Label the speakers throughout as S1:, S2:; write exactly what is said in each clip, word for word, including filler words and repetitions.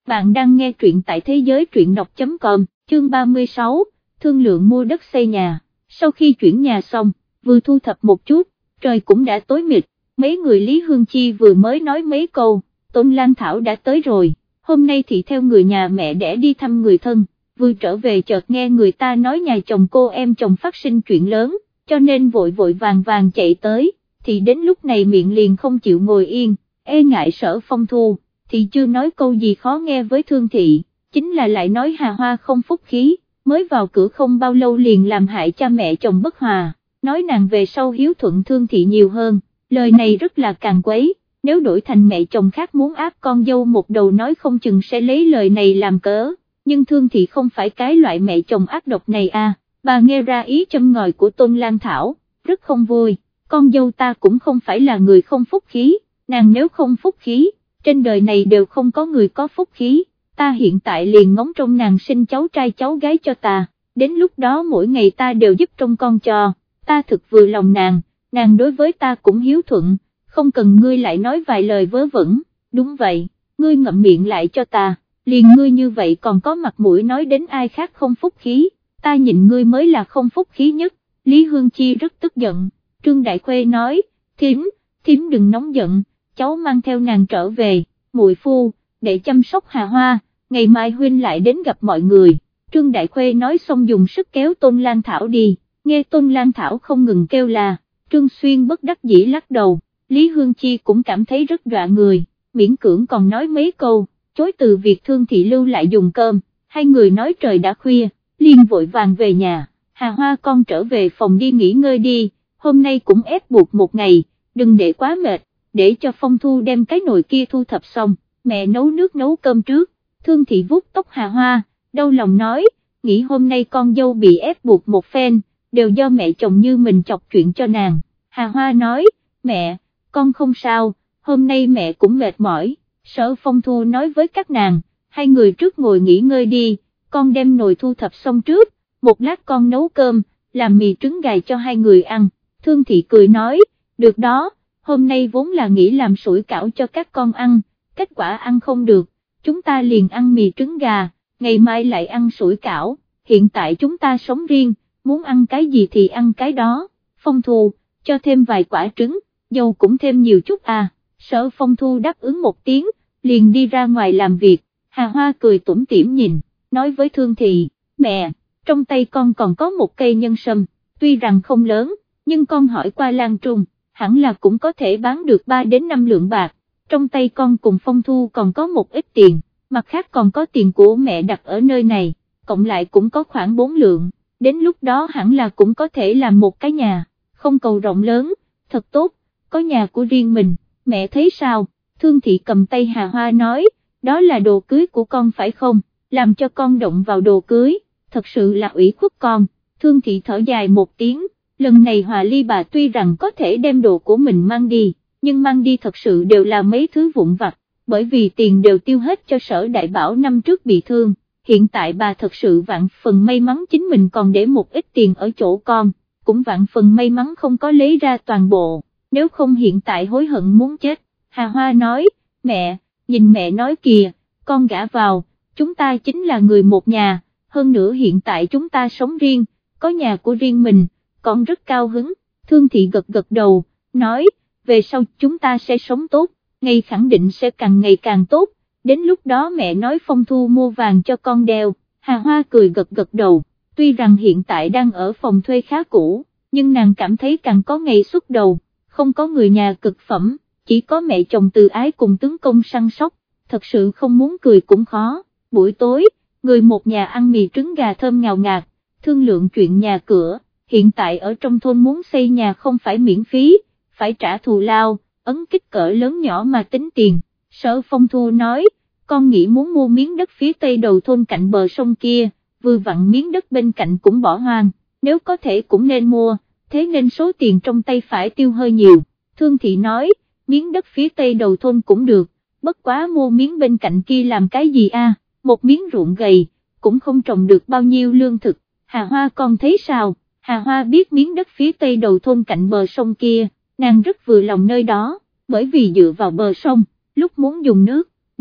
S1: Bạn đang nghe truyện tại thế giới truyện đọc chấm com, chương ba mươi sáu, thương lượng mua đất xây nhà. Sau khi chuyển nhà xong, vừa thu thập một chút, trời cũng đã tối mịt, mấy người Lý Hương Chi vừa mới nói mấy câu, Tôn Lan Thảo đã tới rồi. Hôm nay thì theo người nhà mẹ đẻ đi thăm người thân, vừa trở về chợt nghe người ta nói nhà chồng cô em chồng phát sinh chuyện lớn, cho nên vội vội vàng vàng chạy tới, thì đến lúc này miệng liền không chịu ngồi yên, e ngại Sở Phong Thu, thì chưa nói câu gì khó nghe với Thương Thị, chính là lại nói Hà Hoa không phúc khí, mới vào cửa không bao lâu liền làm hại cha mẹ chồng bất hòa, nói nàng về sau hiếu thuận Thương Thị nhiều hơn, lời này rất là càn quấy. Nếu đổi thành mẹ chồng khác muốn áp con dâu một đầu nói không chừng sẽ lấy lời này làm cớ, nhưng Thương Thị không phải cái loại mẹ chồng ác độc này à, bà nghe ra ý châm ngòi của Tôn Lan Thảo, rất không vui, con dâu ta cũng không phải là người không phúc khí, nàng nếu không phúc khí, trên đời này đều không có người có phúc khí, ta hiện tại liền ngóng trông nàng sinh cháu trai cháu gái cho ta, đến lúc đó mỗi ngày ta đều giúp trông con cho, ta thực vừa lòng nàng, nàng đối với ta cũng hiếu thuận. Không cần ngươi lại nói vài lời vớ vẩn, đúng vậy, ngươi ngậm miệng lại cho ta, liền ngươi như vậy còn có mặt mũi nói đến ai khác không phúc khí, ta nhìn ngươi mới là không phúc khí nhất. Lý Hương Chi rất tức giận, Trương Đại Khuê nói, thím, thím đừng nóng giận, cháu mang theo nàng trở về, muội phu, để chăm sóc Hà Hoa, ngày mai huynh lại đến gặp mọi người. Trương Đại Khuê nói xong dùng sức kéo Tôn Lan Thảo đi, nghe Tôn Lan Thảo không ngừng kêu là, Trương Xuyên bất đắc dĩ lắc đầu. Lý Hương Chi cũng cảm thấy rất dọa người, miễn cưỡng còn nói mấy câu, chối từ việc Thương Thị lưu lại dùng cơm, hai người nói trời đã khuya, liền vội vàng về nhà, Hà Hoa con trở về phòng đi nghỉ ngơi đi, hôm nay cũng ép buộc một ngày, đừng để quá mệt, để cho Phong Thu đem cái nồi kia thu thập xong, mẹ nấu nước nấu cơm trước. Thương Thị vuốt tóc Hà Hoa, đau lòng nói, nghĩ hôm nay con dâu bị ép buộc một phen, đều do mẹ chồng như mình chọc chuyện cho nàng. Hà Hoa nói, mẹ, con không sao, hôm nay mẹ cũng mệt mỏi. Sở Phong Thu nói với các nàng, hai người trước ngồi nghỉ ngơi đi, con đem nồi thu thập xong trước, một lát con nấu cơm, làm mì trứng gà cho hai người ăn. Thương Thị cười nói, được đó, hôm nay vốn là nghĩ làm sủi cảo cho các con ăn, kết quả ăn không được, chúng ta liền ăn mì trứng gà, ngày mai lại ăn sủi cảo, hiện tại chúng ta sống riêng, muốn ăn cái gì thì ăn cái đó. Phong Thu, cho thêm vài quả trứng, dầu cũng thêm nhiều chút à. Sở Phong Thu đáp ứng một tiếng, liền đi ra ngoài làm việc. Hà Hoa cười tủm tỉm nhìn, nói với Thương Thị, mẹ, trong tay con còn có một cây nhân sâm, tuy rằng không lớn, nhưng con hỏi qua Lan Trung, hẳn là cũng có thể bán được ba đến năm lượng bạc, trong tay con cùng Phong Thu còn có một ít tiền, mặt khác còn có tiền của mẹ đặt ở nơi này, cộng lại cũng có khoảng bốn lượng, đến lúc đó hẳn là cũng có thể làm một cái nhà, không cầu rộng lớn, thật tốt, có nhà của riêng mình, mẹ thấy sao? Thương Thị cầm tay Hà Hoa nói, đó là đồ cưới của con phải không, làm cho con động vào đồ cưới, thật sự là ủy khuất con. Thương Thị thở dài một tiếng, lần này Hòa Ly bà tuy rằng có thể đem đồ của mình mang đi, nhưng mang đi thật sự đều là mấy thứ vụn vặt, bởi vì tiền đều tiêu hết cho Sở Đại Bảo năm trước bị thương, hiện tại bà thật sự vạn phần may mắn chính mình còn để một ít tiền ở chỗ con, cũng vạn phần may mắn không có lấy ra toàn bộ, nếu không hiện tại hối hận muốn chết. Hà Hoa nói, mẹ, nhìn mẹ nói kìa, con gả vào, chúng ta chính là người một nhà, hơn nữa hiện tại chúng ta sống riêng, có nhà của riêng mình, con rất cao hứng. Thương Thị gật gật đầu, nói, về sau chúng ta sẽ sống tốt, ngày khẳng định sẽ càng ngày càng tốt, đến lúc đó mẹ nói Phong Thu mua vàng cho con đeo. Hà Hoa cười gật gật đầu, tuy rằng hiện tại đang ở phòng thuê khá cũ, nhưng nàng cảm thấy càng có ngày xuất đầu, không có người nhà cực phẩm, chỉ có mẹ chồng từ ái cùng tướng công săn sóc, thật sự không muốn cười cũng khó. Buổi tối, người một nhà ăn mì trứng gà thơm ngào ngạt, thương lượng chuyện nhà cửa, hiện tại ở trong thôn muốn xây nhà không phải miễn phí, phải trả thù lao, ấn kích cỡ lớn nhỏ mà tính tiền. Sở Phong Thu nói, con nghĩ muốn mua miếng đất phía tây đầu thôn cạnh bờ sông kia, vừa vặn miếng đất bên cạnh cũng bỏ hoang, nếu có thể cũng nên mua, thế nên số tiền trong tay phải tiêu hơi nhiều. Thương Thị nói, miếng đất phía tây đầu thôn cũng được, bất quá mua miếng bên cạnh kia làm cái gì a? Một miếng ruộng gầy, cũng không trồng được bao nhiêu lương thực. Hà Hoa con thấy sao? Hà Hoa biết miếng đất phía tây đầu thôn cạnh bờ sông kia, nàng rất vừa lòng nơi đó, bởi vì dựa vào bờ sông, lúc muốn dùng nước,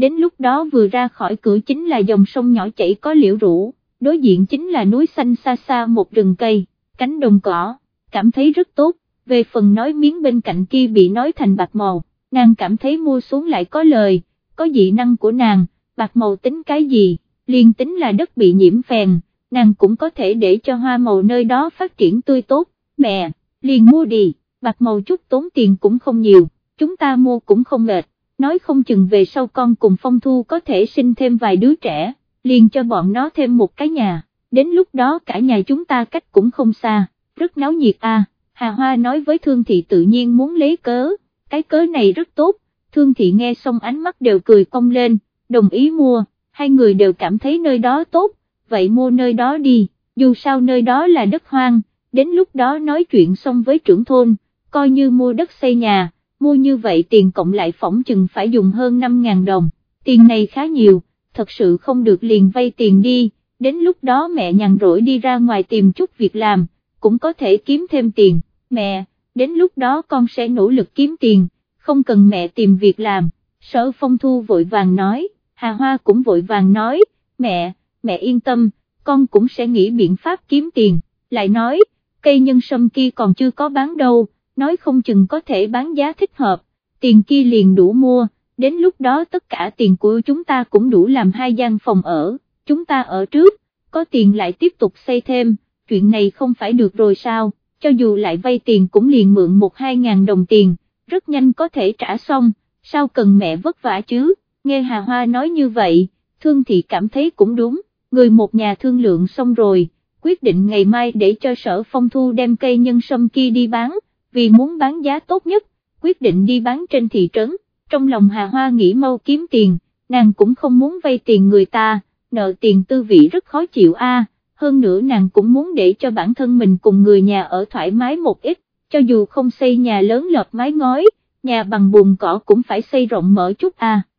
S1: đến lúc đó vừa ra khỏi cửa chính là dòng sông nhỏ chảy có liễu rủ, đối diện chính là núi xanh xa xa một rừng cây, cánh đồng cỏ, cảm thấy rất tốt, về phần nói miếng bên cạnh kia bị nói thành bạc màu, nàng cảm thấy mua xuống lại có lời, có dị năng của nàng, bạc màu tính cái gì, liền tính là đất bị nhiễm phèn, nàng cũng có thể để cho hoa màu nơi đó phát triển tươi tốt, mẹ, liền mua đi, bạc màu chút tốn tiền cũng không nhiều, chúng ta mua cũng không mệt, nói không chừng về sau con cùng Phong Thu có thể sinh thêm vài đứa trẻ, liền cho bọn nó thêm một cái nhà, đến lúc đó cả nhà chúng ta cách cũng không xa, rất náo nhiệt à, Hà Hoa nói với Thương Thị tự nhiên muốn lấy cớ, cái cớ này rất tốt, Thương Thị nghe xong ánh mắt đều cười cong lên, đồng ý mua, hai người đều cảm thấy nơi đó tốt, vậy mua nơi đó đi, dù sao nơi đó là đất hoang, đến lúc đó nói chuyện xong với trưởng thôn, coi như mua đất xây nhà, mua như vậy tiền cộng lại phỏng chừng phải dùng hơn năm ngàn đồng, tiền này khá nhiều, thật sự không được liền vay tiền đi, đến lúc đó mẹ nhàn rỗi đi ra ngoài tìm chút việc làm, cũng có thể kiếm thêm tiền, mẹ, đến lúc đó con sẽ nỗ lực kiếm tiền, không cần mẹ tìm việc làm, Sở Phong Thu vội vàng nói, Hà Hoa cũng vội vàng nói, mẹ, mẹ yên tâm, con cũng sẽ nghĩ biện pháp kiếm tiền, lại nói, cây nhân sâm kia còn chưa có bán đâu, nói không chừng có thể bán giá thích hợp, tiền kia liền đủ mua, đến lúc đó tất cả tiền của chúng ta cũng đủ làm hai gian phòng ở, chúng ta ở trước, có tiền lại tiếp tục xây thêm, chuyện này không phải được rồi sao, cho dù lại vay tiền cũng liền mượn một hai ngàn đồng tiền, rất nhanh có thể trả xong, sao cần mẹ vất vả chứ, nghe Hà Hoa nói như vậy, Thương Thị cảm thấy cũng đúng, người một nhà thương lượng xong rồi, quyết định ngày mai để cho Sở Phong Thu đem cây nhân sâm kia đi bán, vì muốn bán giá tốt nhất, quyết định đi bán trên thị trấn, trong lòng Hà Hoa nghĩ mau kiếm tiền, nàng cũng không muốn vay tiền người ta, nợ tiền tư vị rất khó chịu a. Hơn nữa nàng cũng muốn để cho bản thân mình cùng người nhà ở thoải mái một ít, cho dù không xây nhà lớn lợp mái ngói, nhà bằng bùn cỏ cũng phải xây rộng mở chút a.